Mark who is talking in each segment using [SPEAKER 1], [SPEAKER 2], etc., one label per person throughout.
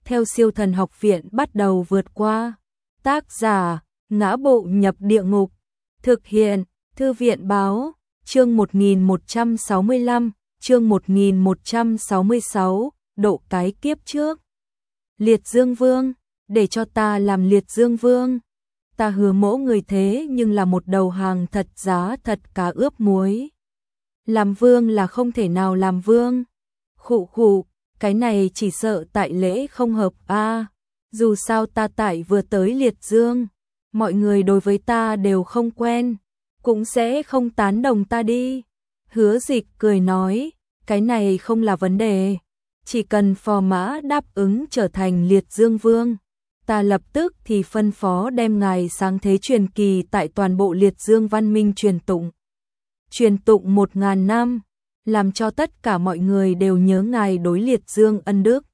[SPEAKER 1] theo Siêu Thần Học Viện bắt đầu vượt qua. Tác giả: Ngã Bộ Nhập Địa Ngục. Thực hiện: Thư viện báo. Chương 1165, chương 1166, độ cái kiếp trước. Liệt Dương Vương, để cho ta làm Liệt Dương Vương. Ta hứa mỗ người thế nhưng là một đầu hàng thật giá thật cá ướp muối. Làm vương là không thể nào làm vương. Khụ khụ, cái này chỉ sợ tại lễ không hợp a. Dù sao ta tại vừa tới Liệt Dương, mọi người đối với ta đều không quen, cũng sẽ không tán đồng ta đi. Hứa Dịch cười nói, cái này không là vấn đề, chỉ cần phò mã đáp ứng trở thành Liệt Dương Vương, ta lập tức thì phân phó đem ngài sáng thế truyền kỳ tại toàn bộ Liệt Dương văn minh truyền tụng. Truyền tụng 1000 năm, làm cho tất cả mọi người đều nhớ ngài đối Liệt Dương ân đức.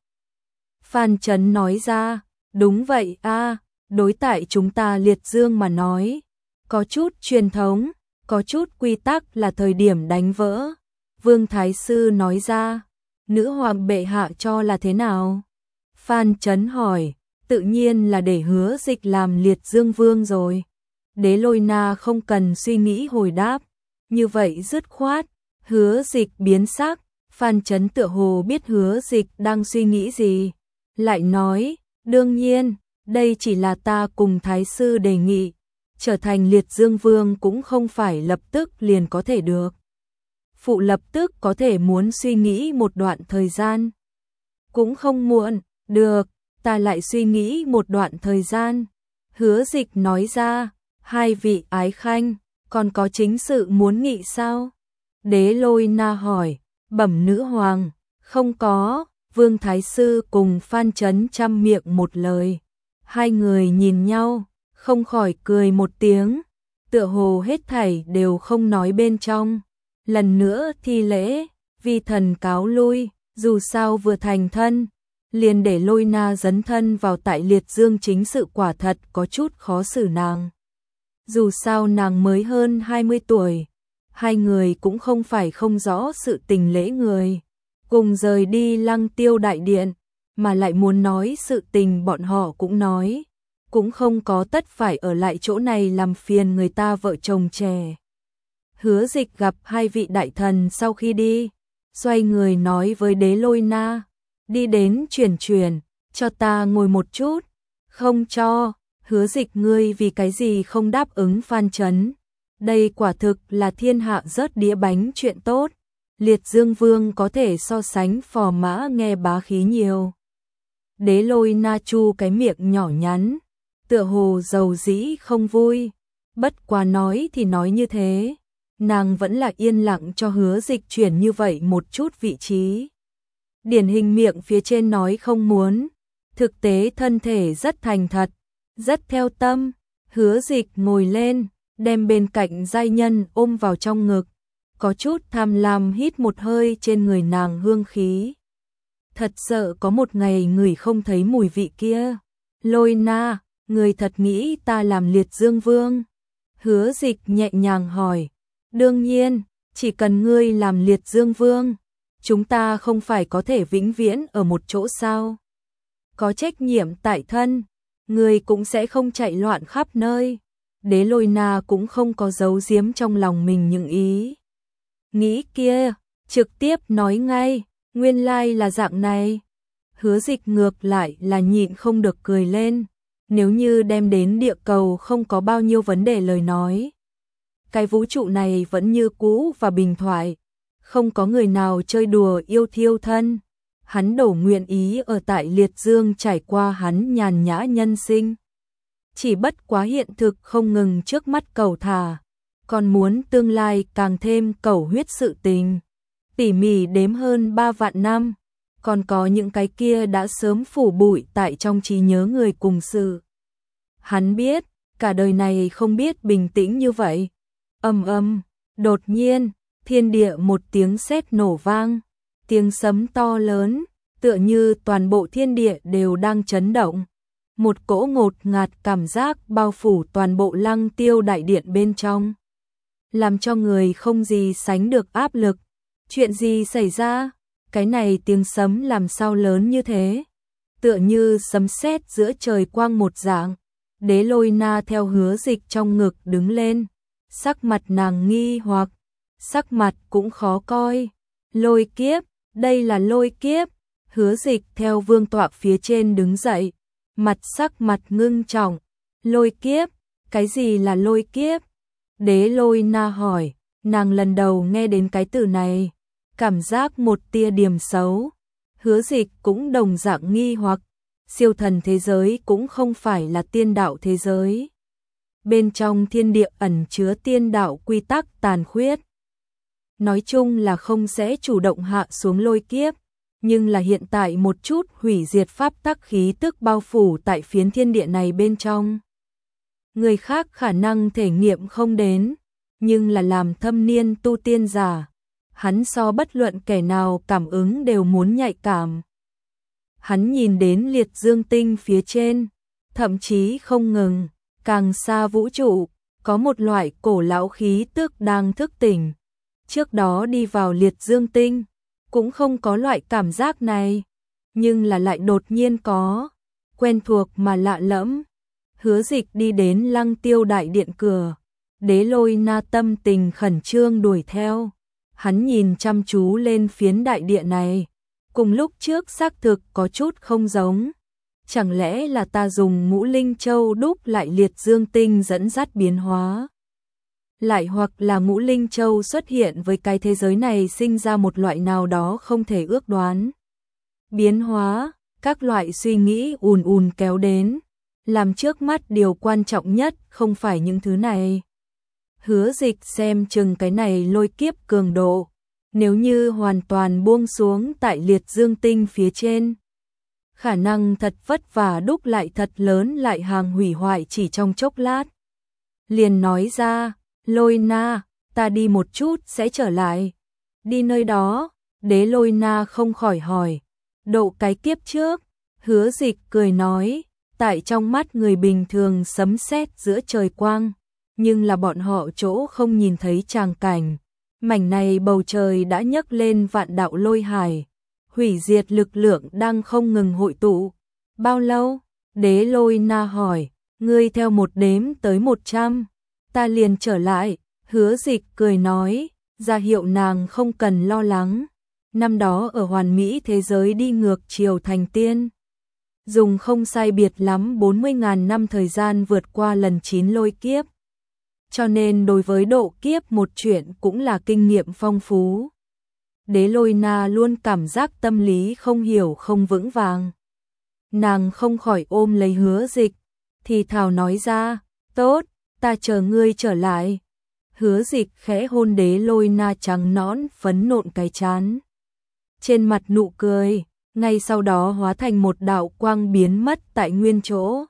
[SPEAKER 1] Phan Chấn nói ra, đúng vậy a, đối tại chúng ta Liệt Dương mà nói, có chút truyền thống, có chút quy tắc là thời điểm đánh vỡ. Vương Thái Sư nói ra, nữ hoàng bệ hạ cho là thế nào? Phan Chấn hỏi, tự nhiên là để Hứa Dịch làm Liệt Dương Vương rồi. Đế Lôi Na không cần suy nghĩ hồi đáp, như vậy dứt khoát. Hứa Dịch biến sắc, Phan Chấn tựa hồ biết Hứa Dịch đang suy nghĩ gì, lại nói, đương nhiên, đây chỉ là ta cùng Thái Sư đề nghị, trở thành Liệt Dương Vương cũng không phải lập tức liền có thể được. Phụ lập tức có thể muốn suy nghĩ một đoạn thời gian. Cũng không muộn, được, ta lại suy nghĩ một đoạn thời gian. Hứa Dịch nói ra, hai vị ái khanh, còn có chính sự muốn nghị sao? Đế Lôi Na hỏi, bẩm nữ hoàng, không có. Vương Thái Sư cùng Phan Chấn chăm miệng một lời. Hai người nhìn nhau, không khỏi cười một tiếng, tựa hồ hết thảy đều không nói bên trong. Lần nữa thi lễ, vi thần cáo lui, dù sao vừa thành thân, liền để Lôi Na dấn thân vào tại Liệt Dương chính sự quả thật có chút khó xử nàng. Dù sao nàng mới hơn 20 tuổi, hai người cũng không phải không rõ sự tình lễ người. Cùng rời đi Lăng Tiêu đại điện, mà lại muốn nói sự tình bọn họ cũng nói, cũng không có tất phải ở lại chỗ này làm phiền người ta vợ chồng trẻ. Hứa Dịch gặp hai vị đại thần sau khi đi, xoay người nói với Đế Lôi Na, đi đến chuyển, cho ta ngồi một chút. Không cho. Hứa Dịch, ngươi vì cái gì không đáp ứng Phan Chấn? Đây quả thực là thiên hạ rớt đĩa bánh chuyện tốt. Liệt Dương Vương có thể so sánh phò mã nghe bá khí nhiều. Đế Lôi Na chu cái miệng nhỏ nhắn, tựa hồ dầu dĩ không vui. Bất quá nói thì nói như thế, nàng vẫn là yên lặng cho Hứa Dịch chuyển như vậy một chút vị trí. Điển hình miệng phía trên nói không muốn, thực tế thân thể rất thành thật, rất theo tâm. Hứa Dịch ngồi lên, đem bên cạnh giai nhân ôm vào trong ngực, có chút tham lam hít một hơi trên người nàng hương khí. Thật sợ có một ngày người không thấy mùi vị kia. Lôi Na, người thật nghĩ ta làm Liệt Dương Vương? Hứa Dịch nhẹ nhàng hỏi. Đương nhiên, chỉ cần ngươi làm Liệt Dương Vương, chúng ta không phải có thể vĩnh viễn ở một chỗ sao? Có trách nhiệm tại thân, ngươi cũng sẽ không chạy loạn khắp nơi. Đế Lôi Na cũng không có giấu giếm trong lòng mình những ý nghĩ kia, trực tiếp nói ngay, nguyên lai là dạng này. Hứa Dịch ngược lại là nhịn không được cười lên, nếu như đem đến địa cầu không có bao nhiêu vấn đề lời nói. Cái vũ trụ này vẫn như cũ và bình thoại, không có người nào chơi đùa yêu thiêu thân. Hắn đổ nguyện ý ở tại Liệt Dương trải qua hắn nhàn nhã nhân sinh. Chỉ bất quá hiện thực không ngừng trước mắt cầu thả, còn muốn tương lai càng thêm cầu huyết sự tình. Tỉ mỉ đếm hơn 3 vạn năm, còn có những cái kia đã sớm phủ bụi tại trong trí nhớ người cùng sự. Hắn biết, cả đời này không biết bình tĩnh như vậy. Đột nhiên, thiên địa một tiếng sét nổ vang, tiếng sấm to lớn, tựa như toàn bộ thiên địa đều đang chấn động. Một cỗ ngột ngạt cảm giác bao phủ toàn bộ Lăng Tiêu đại điện bên trong, làm cho người không gì sánh được áp lực. Chuyện gì xảy ra? Cái này tiếng sấm làm sao lớn như thế? tựa như sấm sét giữa trời quang một dạng. Đế Lôi Na theo Hứa Dịch trong ngực đứng lên, sắc mặt nàng nghi hoặc, sắc mặt cũng khó coi. Lôi kiếp, đây là lôi kiếp. Hứa Dịch theo vương tọa phía trên đứng dậy, sắc mặt ngưng trọng. Lôi kiếp, cái gì là lôi kiếp? Đế Lôi Na hỏi, nàng lần đầu nghe đến cái từ này, cảm giác một tia điểm xấu. Hứa Dịch cũng đồng dạng nghi hoặc, siêu thần thế giới cũng không phải là tiên đạo thế giới. Bên trong thiên địa ẩn chứa tiên đạo quy tắc tàn khuyết. Nói chung là không sẽ chủ động hạ xuống lôi kiếp, nhưng là hiện tại một chút hủy diệt pháp tắc khí tức bao phủ tại phiến thiên địa này bên trong. Người khác khả năng thể nghiệm không đến, nhưng là làm thâm niên tu tiên giả, hắn so bất luận kẻ nào cảm ứng đều muốn nhạy cảm. Hắn nhìn đến liệt dương tinh phía trên, thậm chí không ngừng, càng xa vũ trụ, có một loại cổ lão khí tức đang thức tỉnh. Trước đó đi vào liệt dương tinh, cũng không có loại cảm giác này, nhưng là lại đột nhiên có, quen thuộc mà lạ lẫm. Hứa Dịch đi đến Lăng Tiêu đại điện cửa, Đế Lôi Na tâm tình khẩn trương đuổi theo. Hắn nhìn chăm chú lên phiến đại địa này, cùng lúc trước xác thực có chút không giống. Chẳng lẽ là ta dùng Ngũ Linh Châu đúc lại liệt dương tinh dẫn dắt biến hóa? Lại hoặc là Ngũ Linh Châu xuất hiện với cái thế giới này sinh ra một loại nào đó không thể ước đoán. Biến hóa, các loại suy nghĩ ùn ùn kéo đến, làm trước mắt điều quan trọng nhất không phải những thứ này. Hứa Dịch xem chừng cái này lôi kiếp cường độ, nếu như hoàn toàn buông xuống tại liệt dương tinh phía trên, khả năng thật vất vả đúc lại thật lớn lại hàng hủy hoại chỉ trong chốc lát. Liền nói ra, Lôi Na, ta đi một chút sẽ trở lại. Đi nơi đó, Đế Lôi Na không khỏi hỏi, độ cái kiếp trước? Hứa Dịch cười nói, tại trong mắt người bình thường sấm sét giữa trời quang, nhưng là bọn họ chỗ không nhìn thấy tràng cảnh. Mảnh này bầu trời đã nhấc lên vạn đạo lôi hải, hủy diệt lực lượng đang không ngừng hội tụ. Bao lâu? Đế Lôi Na hỏi, ngươi theo một đếm tới 100, ta liền trở lại. Hứa Dịch cười nói, ra hiệu nàng không cần lo lắng. Năm đó ở hoàn mỹ thế giới đi ngược chiều thành tiên, dùng không sai biệt lắm 40.000 năm thời gian vượt qua lần 9 lôi kiếp. Cho nên đối với độ kiếp một chuyện cũng là kinh nghiệm phong phú. Đế Lôi Na luôn cảm giác tâm lý không hiểu không vững vàng. Nàng không khỏi ôm lấy Hứa Dịch, thì thào nói ra, tốt, ta chờ ngươi trở lại. Hứa Dịch khẽ hôn Đế Lôi Na trắng nõn phấn nộn cái trán. Trên mặt nụ cười, ngay sau đó hóa thành một đạo quang biến mất tại nguyên chỗ.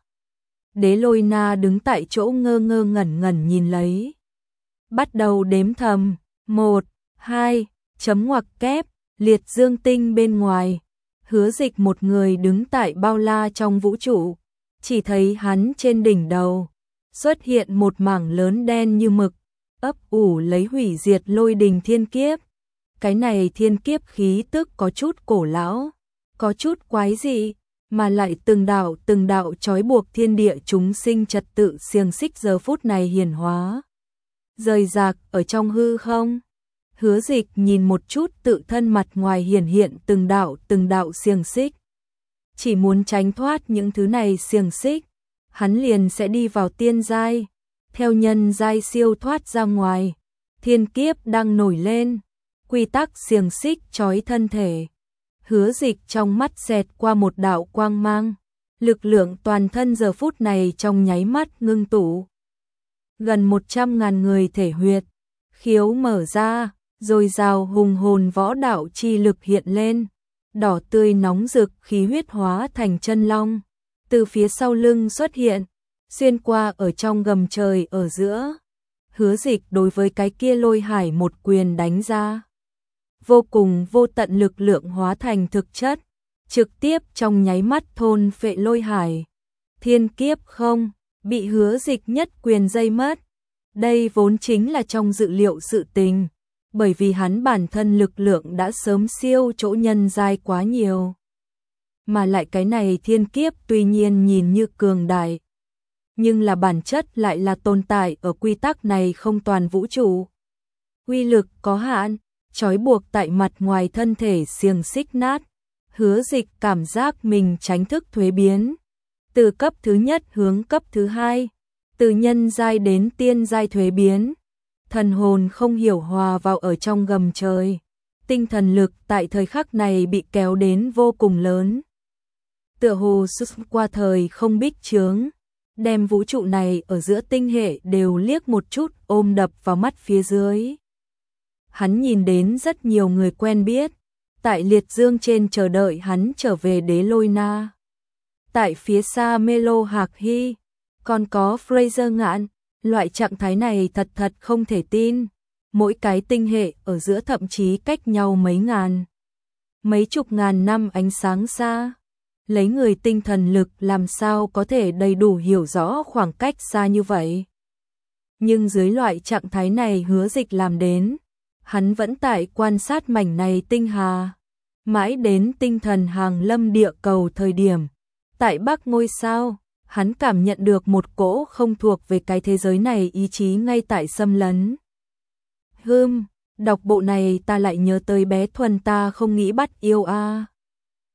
[SPEAKER 1] Đế Lôi Na đứng tại chỗ ngơ ngơ ngẩn ngẩn nhìn lấy. Bắt đầu đếm thầm, 1, 2, chấm ngoặc kép, liệt dương tinh bên ngoài. Hứa Dịch một người đứng tại bao la trong vũ trụ, chỉ thấy hắn trên đỉnh đầu xuất hiện một mảng lớn đen như mực, ấp ủ lấy hủy diệt lôi đình thiên kiếp. Cái này thiên kiếp khí tức có chút cổ lão, có chút quái dị, mà lại từng đạo trói buộc thiên địa chúng sinh trật tự xiềng xích giờ phút này hiển hóa, rời rạc ở trong hư không. Hứa Dịch nhìn một chút tự thân mặt ngoài hiển hiện từng đạo xiềng xích, chỉ muốn tránh thoát những thứ này xiềng xích, hắn liền sẽ đi vào tiên giai, theo nhân giai siêu thoát ra ngoài. Thiên kiếp đang nổi lên, quy tắc xiềng xích trói thân thể. Hứa Dịch trong mắt xẹt qua một đạo quang mang, lực lượng toàn thân giờ phút này trong nháy mắt ngưng tụ. Gần 100.000 người thể huyệt, khiếu mở ra, rồi dào hùng hồn võ đạo chi lực hiện lên, đỏ tươi nóng rực khí huyết hóa thành chân long, từ phía sau lưng xuất hiện, xuyên qua ở trong gầm trời ở giữa. Hứa Dịch đối với cái kia lôi hải một quyền đánh ra. Vô cùng vô tận lực lượng hóa thành thực chất, trực tiếp trong nháy mắt thôn phệ lôi hải. Thiên kiếp không, bị Hứa Dịch nhất quyền dây mất. Đây vốn chính là trong dự liệu sự tình, bởi vì hắn bản thân lực lượng đã sớm siêu chỗ nhân giai quá nhiều. mà lại cái này thiên kiếp tuy nhiên nhìn như cường đại, nhưng là bản chất lại là tồn tại ở quy tắc này không toàn vũ trụ. Uy lực có hạn, trói buộc tại mặt ngoài thân thể xiềng xích nát, Hứa Dịch cảm giác mình tránh thức thuế biến, từ cấp thứ nhất hướng cấp thứ hai, từ nhân giai đến tiên giai thuế biến, thần hồn không hiểu hòa vào ở trong gầm trời, tinh thần lực tại thời khắc này bị kéo đến vô cùng lớn. Tựa hồ xuất qua thời không bích chướng, đem vũ trụ này ở giữa tinh hệ đều liếc một chút ôm đập vào mắt phía dưới. Hắn nhìn đến rất nhiều người quen biết, tại liệt dương trên chờ đợi hắn trở về Đế Lôi Na. Tại phía xa Melo Hạc Hy, còn có Fraser Ngạn, loại trạng thái này thật không thể tin. Mỗi cái tinh hệ ở giữa thậm chí cách nhau mấy chục ngàn năm ánh sáng xa. Lấy người tinh thần lực làm sao có thể đầy đủ hiểu rõ khoảng cách xa như vậy. Nhưng dưới loại trạng thái này Hứa Dịch làm đến, hắn vẫn tại quan sát mảnh này tinh hà, mãi đến tinh thần hàng lâm địa cầu thời điểm. Tại Bắc ngôi sao, hắn cảm nhận được một cỗ không thuộc về cái thế giới này ý chí ngay tại xâm lấn. Đọc bộ này ta lại nhớ tới bé Thuần ta không nghĩ bắt yêu a.